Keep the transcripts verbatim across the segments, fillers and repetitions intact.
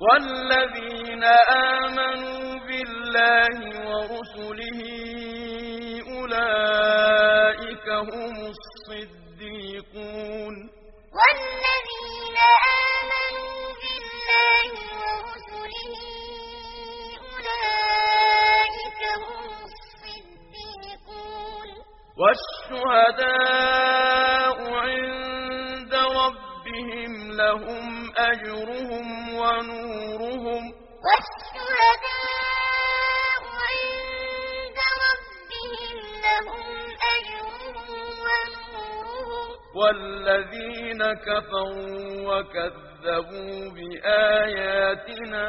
والذين آمنوا بالله ورسله أولئك هم الصديقون والذين آمنوا بالله ورسله أولئك هم الصديقون والشهداء عند ربهم لهم أجرهم ونورهم والشهداء عند ربهم لهم أجرهم ونورهم والذين كفروا وكذبوا بآياتنا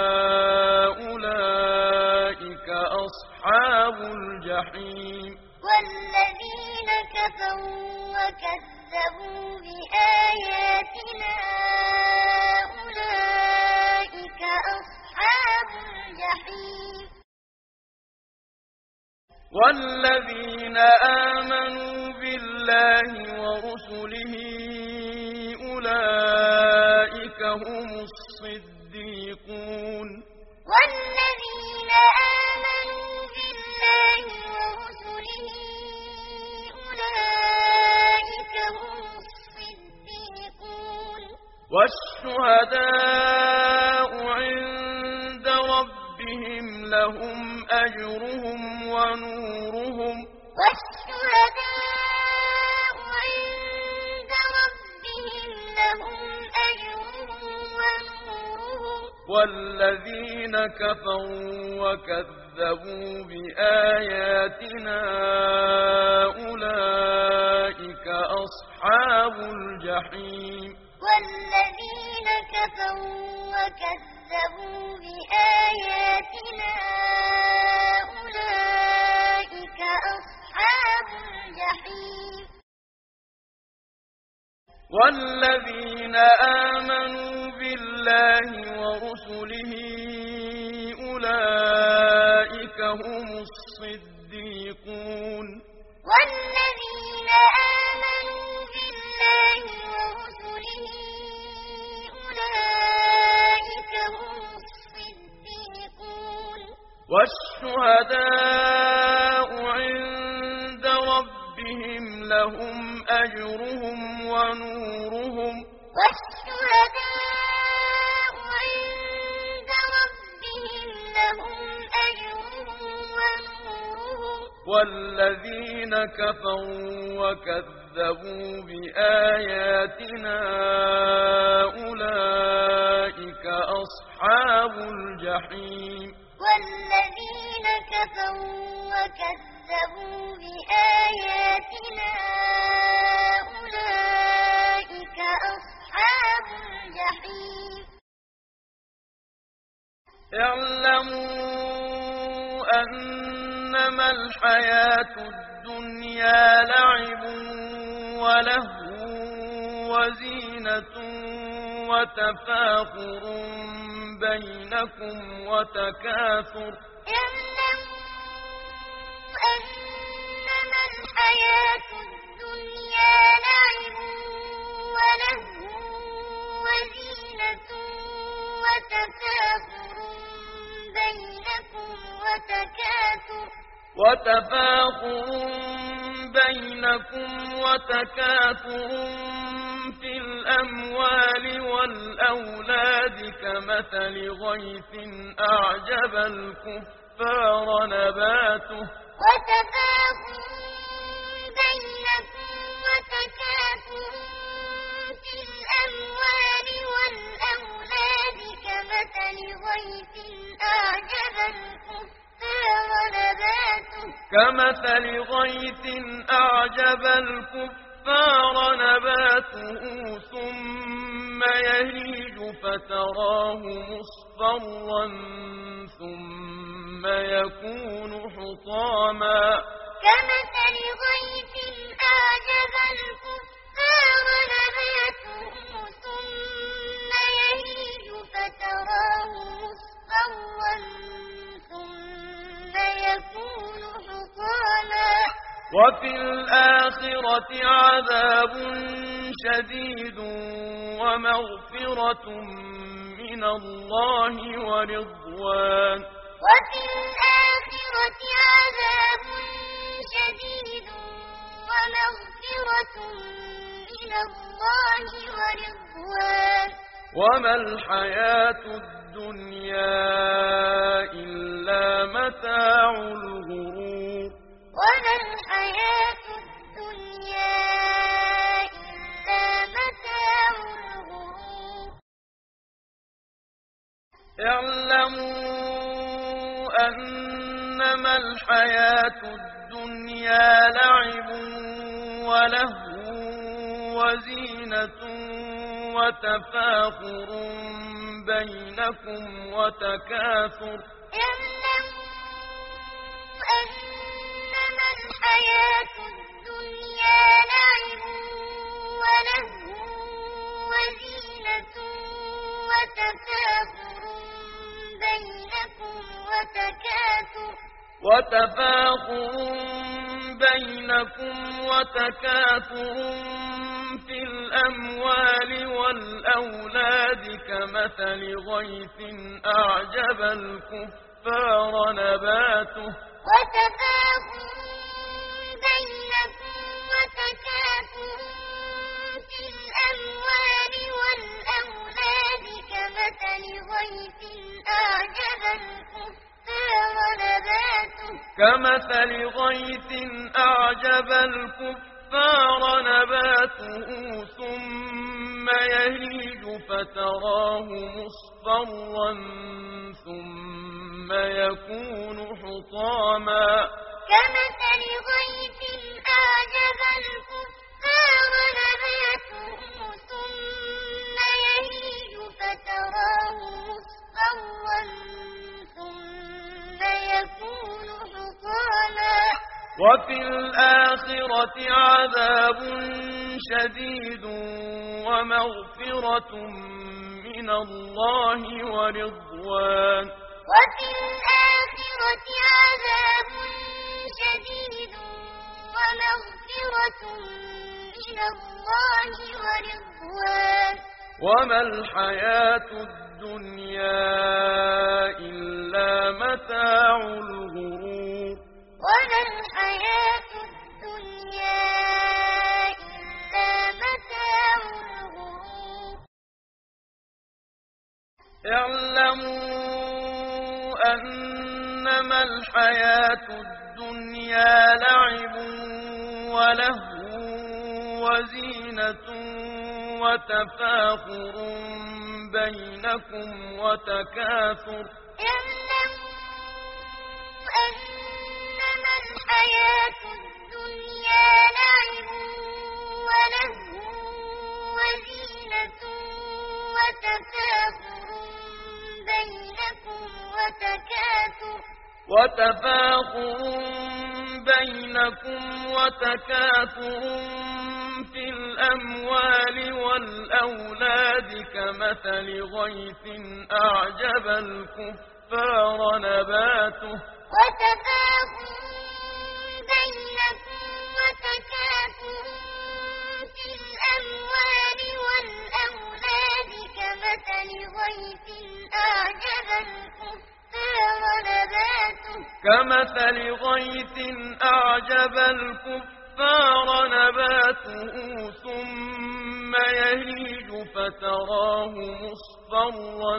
أولئك أصحاب الجحيم والذين كفروا وكذبوا بآياتنا أولئك أصحاب الجحيم والذين آمنوا بالله ورسله أولئك هم الصديقون والذين آمنوا بالله ورسله أولئك هم الصديقون والشهداء عند ربهم لهم أجرهم ونورهم والشهداء عند ربهم لهم أجرهم ونورهم والذين كفروا وكذبوا بآياتنا أولئك أصحاب الجحيم والذين كفروا وكذبوا بآياتنا أولئك أصحاب الجحيم والذين آمنوا بالله ورسله أولئك هم الصديقون والذين آمنوا بالله ورسله أولئك هم الصديقون والشهداء عند ربهم لهم أجرهم ونورهم والشهداء عند ربهم لهم أجرهم ونورهم والذين كفروا وكذبوا بآياتنا أولئك أصحاب الجحيم والذين كفروا وكذبوا بآياتنا أولئك أصحاب الجحيم اعلموا أنما الحياة الدنيا لعب ولهو وزينة وتفاخر بينكم وتكاثر اعلموا أنما الحياة الدنيا لعب ولهو وزينة وتفاخر بينكم وتكاثر وتفاخر بينكم وتكاثر في الأموال والأولاد كمثل غيث أعجب الكفار نباته وتفاخر بينكم وتكاثر في الأموال والأولاد كمثل غيث أعجب الكفار نباته كمثل غيث أعجب الكفار نباته ثم يهيج فتراه مصفرا ثم يكون حطاما كمثل غيث أعجب الكفار نباته ثم يهيج فتراه مصفرا ثم يكون حطاما وفي الآخرة عذاب شديد ومغفرة من من الله ورضوان وفي الآخرة عذاب شديد ومغفرة من الله ورضوان وما الحياة الدنيا إلا متاع الغرور وما الحياة الدنيا إلا متاع الغرور اعلموا أنما الحياة الدنيا لعب ولهو وزينة وتفاخر بينكم وتكاثر اعلموا أنما الحياة الدنيا لعب ولهو وزينة وتفاخر بينكم وتكاثر وتفاخر بينكم وتكاثر في الأموال والأولاد كمثل غيث أعجب الكفار نباته وتفاخر بينكم وتكاثر في الأموال والأولاد كمثل غيث أعجب الكفار نباته كمثل غيث أعجب الكفار نباته ثم يهيج فتراه مصفرا ثم يكون حطاما كمثل غيث أعجب الكفار نباته ثم يهيج فتراه مصفرا ثم يكون حطاما وفي الآخرة عذاب شديد ومغفرة من الله ورضوان وفي الآخرة عذاب شديد ومغفرة من الله ورضوان وما الحياة الدنيا إلا متاع الغرور وما الحياة الدنيا إلا متاع الغرور اعلموا أنما الحياة الدنيا لعب ولهو وزينة وتفاخر بينكم وتكاثر اعلموا أنما الحياة الدنيا لعب ولهو وزينة وتفاخر بينكم وتكاثر وتفاخر بينكم وتكاثر في الأموال والأولاد كمثل غيث أعجب الكفار نباته وتفاخر بينكم وتكاثر في الأموال والأولاد كمثل غيث أعجب الكفار نباته كمثل غيث أعجب الكفار نباته ثم يهيج فتراه مصفرا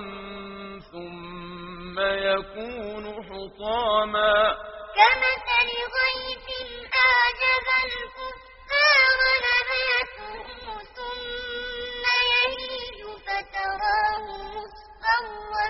ثم يكون حطاما كمثل غيث أعجب الكفار نباته ثم يهيج فتراه مصفرا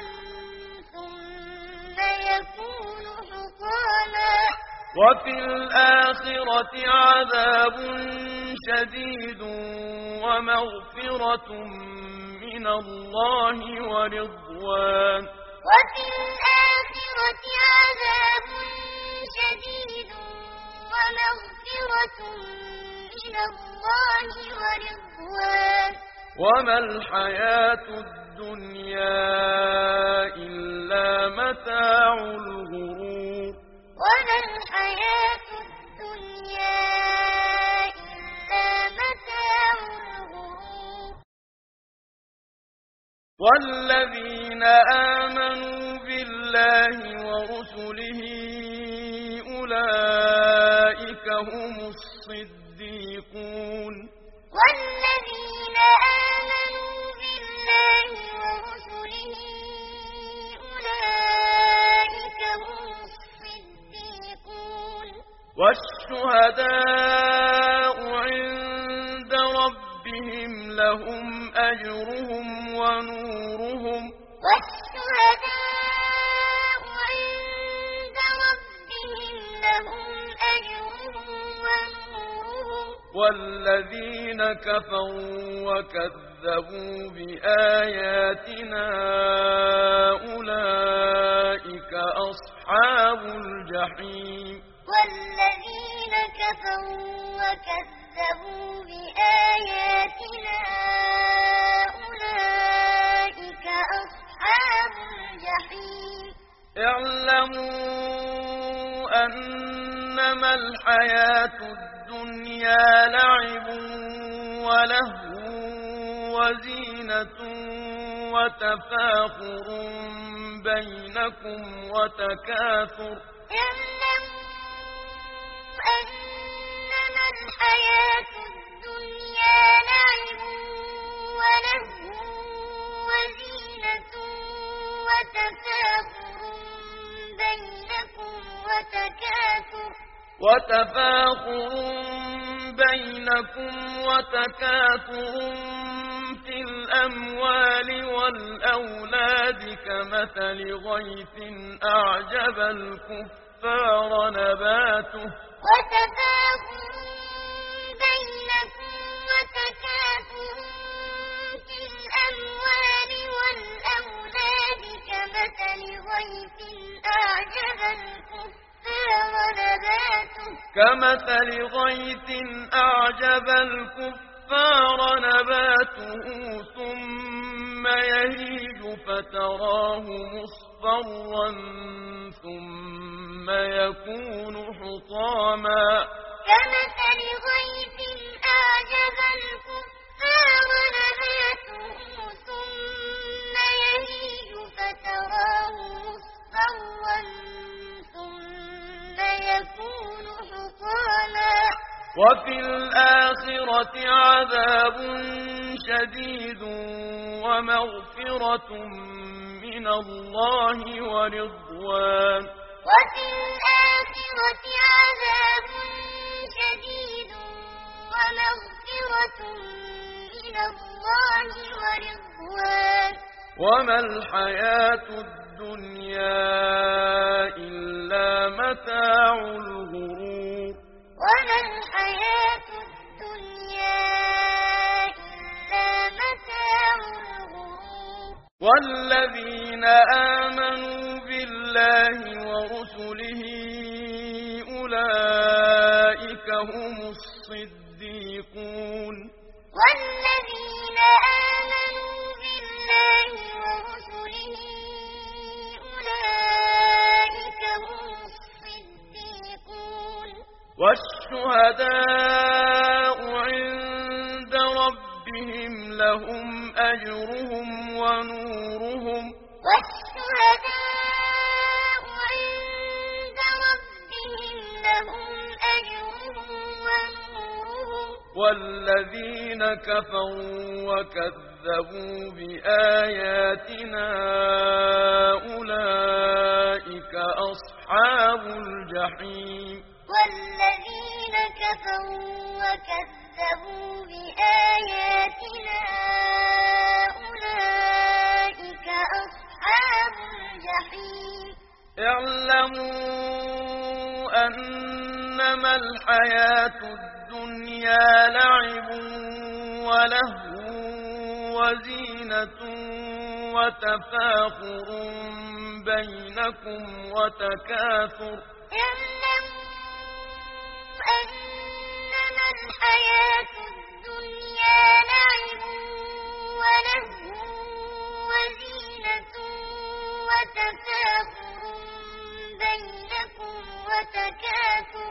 ثم يكون حطاما وفي الآخرة عذاب شديد ومغفرة من الله ورضوان وفي الآخرة عذاب شديد ومغفرة من الله ورضوان وما الحياة الدنيا إلا متاع الغرور وما الحياة الدنيا إلا متاع الغرور والذين آمنوا بالله ورسله أولئك هم الصديقون والذين آمنوا بالله ورسله أولئك هم الصديقون والشهداء عند ربهم لهم أجرهم ونورهم والشهداء عند ربهم لهم أجرهم ونورهم والذين كفروا وكذبوا بآياتنا أولئك أصحاب الجحيم والذين كفروا وكذبوا بآياتنا أولئك أصحاب الجحيم اعلموا أنما الحياة الدنيا لعب ولهو وزينة وتفاخر بينكم وتكاثر أنما الحياة الدنيا لعب ولهو وزينة وتفاخر بينكم وتكاثر وتفاخر بينكم وتكاثر في الأموال والأولاد كمثل غيث أعجب الكفار نباته وتفاخر بينكم وتكاثر في الأموال والأولاد كمثل غيث أعجب الكفار نباته كمثل غيث أعجب الكفار نباته ثم يهيج فتراه مصفرا ثم يكون حطاما كمثل غيث أعجب الكفار نباته ثم يهيج فتراه مصفرا ثم يكون حطاما وفي الآخرة عذاب شديد ومغفرة من الله ورضوان وفي الآخرة عذاب شديد ومغفرة من الله ورضوان وما الحياة الدنيا إلا متاع الغرور وما الحياة الدنيا إلا متاع الغرور والذين آمنوا بالله ورسله أولئك هم الصديقون والذين آمنوا بالله ورسله أولئك هم الصديقون والشهداء عند ربهم لهم أجرهم ونورهم والشهداء عند ربهم لهم أجرهم ونورهم والذين كفروا وكذبوا بآياتنا أولئك أصحاب الجحيم والذين كفروا وكذبوا بآياتنا أولئك أصحاب الجحيم اعلموا أنما الحياة الدنيا لعب ولهو وزينة وتفاخر بينكم وتكاثر أنما الحياة الدنيا لعب ولهو وزينة وتفاخر بينكم وتكاثر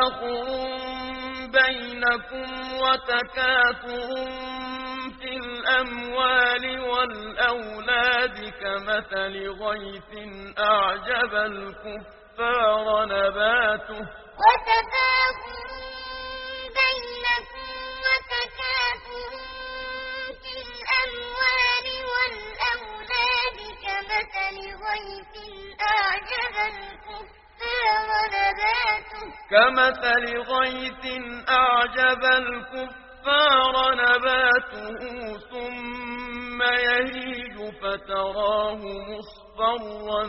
وتفاخر بينكم وتكاثر في الأموال الأموال والأولاد كمثل غيث أعجب الكفار نباته وتفاخر بينكم وتكاثر في الأموال والأولاد كمثل غيث أعجب الكفار نباته كمثل غيث أعجب الكفار نباته ثم يهيج فتراه مصفرا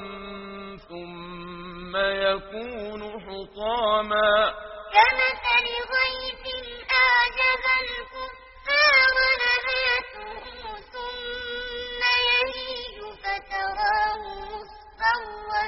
ثم يكون حطاما كمثل غيث أعجب الكفار نباته ثم يهيج فتراه مصفرا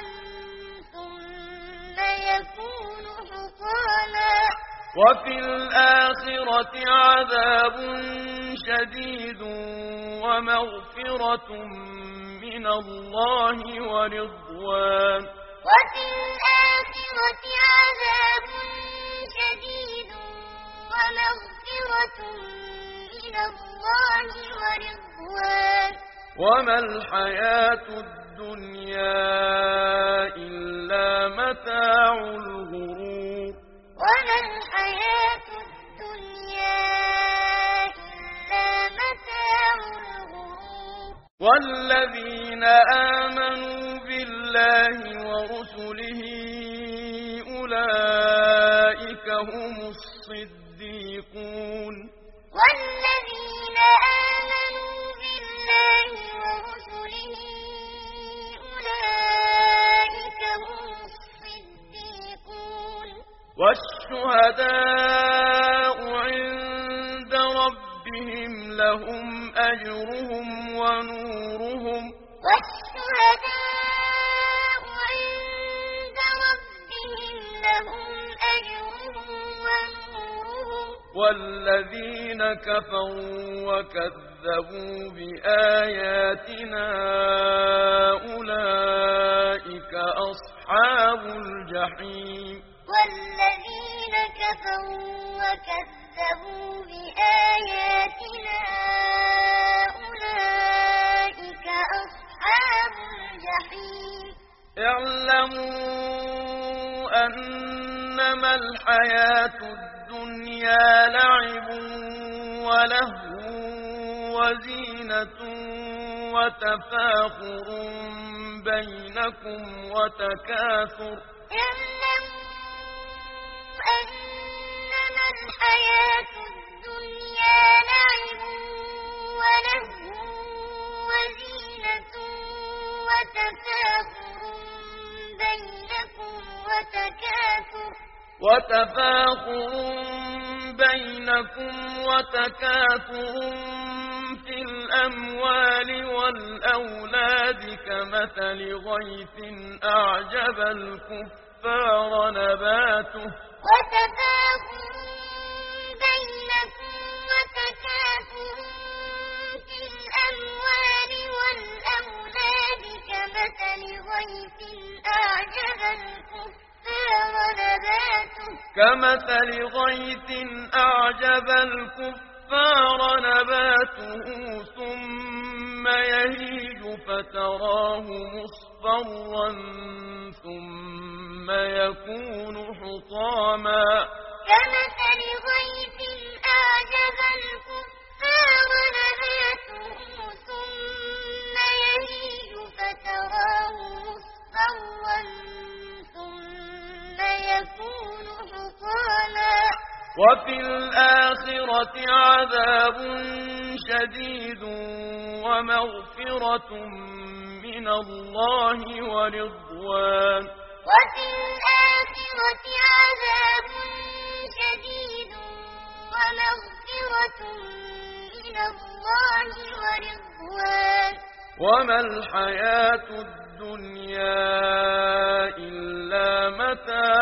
ثم يكون حطاما وفي الآخرة عذاب شديد ومغفرة من الله ورضوان وفي الآخرة عذاب شديد ومغفرة من الله ورضوان وما الحياة الدنيا إلا متاع الغرور وما الحياة الدنيا إلا متاع الغرور والذين آمنوا بالله ورسله أولئك هم الصديقون والذين آمنوا بالله ورسله أولئك هم الصديقون والشهداء عند ربهم لهم أجرهم ونورهم والشهداء عند ربهم لهم أجرهم ونورهم والذين كفروا وكذبوا بآياتنا أولئك أصحاب الجحيم والذين كفروا وكذبوا بآياتنا أولئك أصحاب الجحيم اعلموا أنما الحياة الدنيا لعب ولهو وزينة وتفاخر بينكم وتكاثر أنما الحياة الدنيا لعب ولهو وزينة وتفاخر بينكم وتكاثر وتفاخر بينكم وتكاثر في الأموال والأولاد كمثل غيث أعجب الكفار نباته وتفاخر بينكم وتكاثر في الأموال والأولاد كمثل غيث أعجب الكفار نباته كمثل غيث أعجب الكفار نباته ثم يهيج فتراه مصفرا ثم يكون حطاما كمثل غيث أعجب الكفار نباته ثم يهيج فتراه مصفرا ثم يكون حطاما وفي الآخرة عذاب شديد ومغفرة من الله ورضوان وفي الآخرة عذاب شديد ومغفرة من الله ورضوان وما الحياة الدنيا إلا متاع